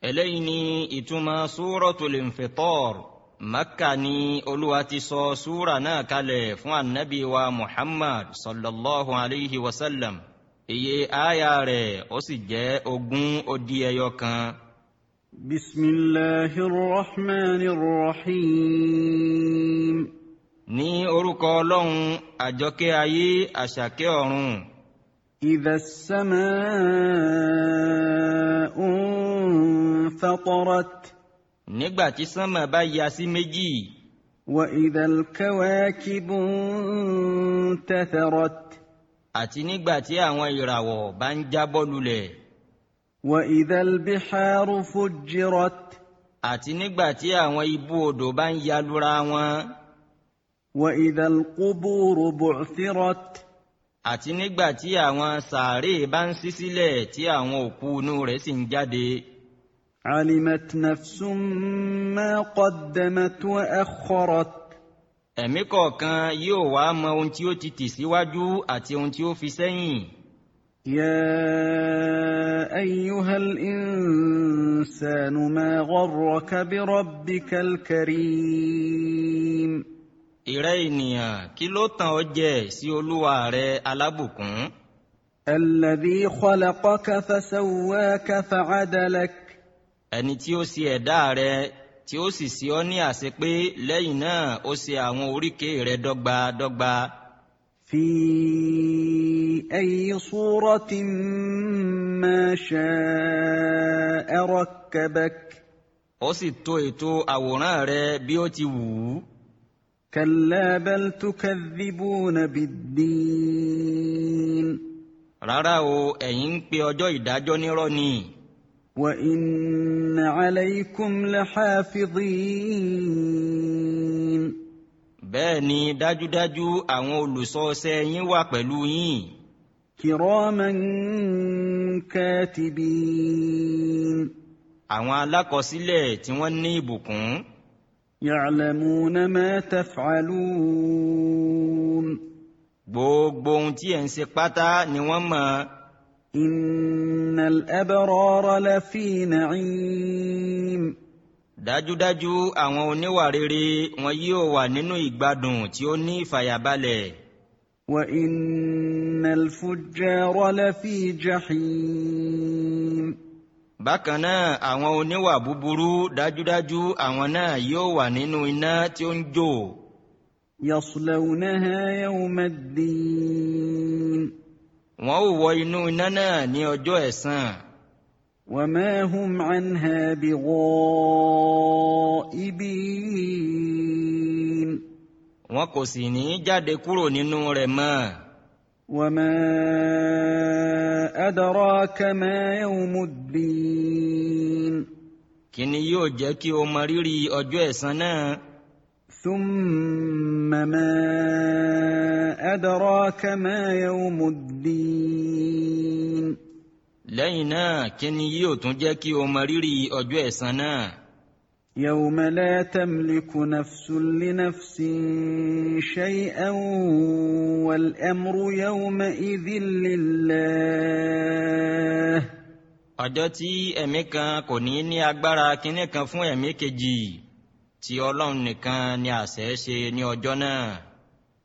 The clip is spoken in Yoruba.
eléyìí ni ìtumọ̀ Suratul Infitar. Makka ni Olúwa ti sọ súra náà kalẹ̀ fún annabi wa Muhammad sallallahu alayhi wa sallam. Iye aya rẹ̀ ó sì jẹ́ 20 Bismillahirrahmanirrahim. Ní orúkọ Ọlọ́run àjọkẹ́ ayé àṣàkẹ́ ọ̀run. Idha as-samaa'u infatarat. Nígbà tí sánmà bá ya sí méjì. Wa idha al-kawakibu intatharat. Àti nígbà tí àwọn ìràwọ̀ bá ń jábọ́ lulẹ̀. Wa idha al-biharu fujjirat. Àti nígbà tí àwọn ibú odò bá ń yalura wọn. Wa idha al-quburu bu'thirat. Àti nígbà tí àwọn sàárè bá ń ṣí sílẹ̀ tí àwọn òkú inú rẹ̀ sì ń jáde. Alimat nafsum ma qaddamat wa akharat. Ẹ̀mí kọ̀ọ̀kan yóò wá mọ ohun tí ó ti tì síwájú àti ohun tí ó fi sẹ́yìn. Ya ayyuhal insanu ma gharraka bi rabbikal karim. Ìrẹ́ ènìyàn, kí ló tàn ọ́ jẹ sí Olúwa rẹ alábùkún? Alladhi khalaqaka fasawwaka fa'adalak. Ẹni tí ó ṣe ẹ̀dá rẹ tí ó sì ṣe ọ́ ní àṣepé lẹ́yìn náà ó ṣe àwọn oríkèé rẹ dọ́gba dọ́gba. Fi ayyi suratin ma sha'a rakkabak. Ó sì tò ètò àwòrán rẹ bí ó ti wù ú. Kalla bal tukadhibuna bid-din. Rárá o, ẹ̀yin ń pe ọjọ́ ìdájọ́ nírọ́ ni. Wa inna alaykum lahafidhin. Bẹ́ẹ̀ ni dájúdájú àwọn olùṣọ́ṣẹ́ yín wà pẹ̀lú yín. Kiraman katibin. Àwọn alákọsílẹ̀ tí wọ́n ní ìbùkún. Ya'lamuna ma taf'alun. Gbogbo ohun tí ẹ̀ ń ṣe pátá ni wọ́n mọ̀. Innal abrara lafi na'im. Dájúdájú àwọn oníwà rere wọn yóò wà nínú ìgbádùn tí ó ní ìfàyàbalẹ̀. Wa innal fujjara lafi jahim. Bákan náà àwọn oníwà búburú dájúdájú àwọn náà yóò wà nínú iná tí ó ń jó. Yaslawnaha yawmaddin. Wọ́n ó wọ inú iná náà ní ọjọ́ ẹ̀san. Wa ma hum anha bighaibin. Wọn kò sì ní jáde kúrò nínú rẹ̀ mọ́. Wa ma adraka ma yawmuddin. Kí ni yóò jẹ́ kí o mọ rírì ọjọ́ ẹ̀san náà? Thumma ma adraka ma yawmuddin. Lẹ́yìn náà kí ni yóò tún jẹ́ kí o mọ rírì ọjọ́ ẹ̀san náà? Yawma la tamliku nafsun li nafsin shay'an wal amru yawma idhin lillah. Ọjọ́ tí ẹ̀mí kan kò ní ní agbára kinní kan fún ẹ̀mí kejì, tí Ọlọ́run nìkan ni àṣẹ ṣe ní ọjọ́ náà.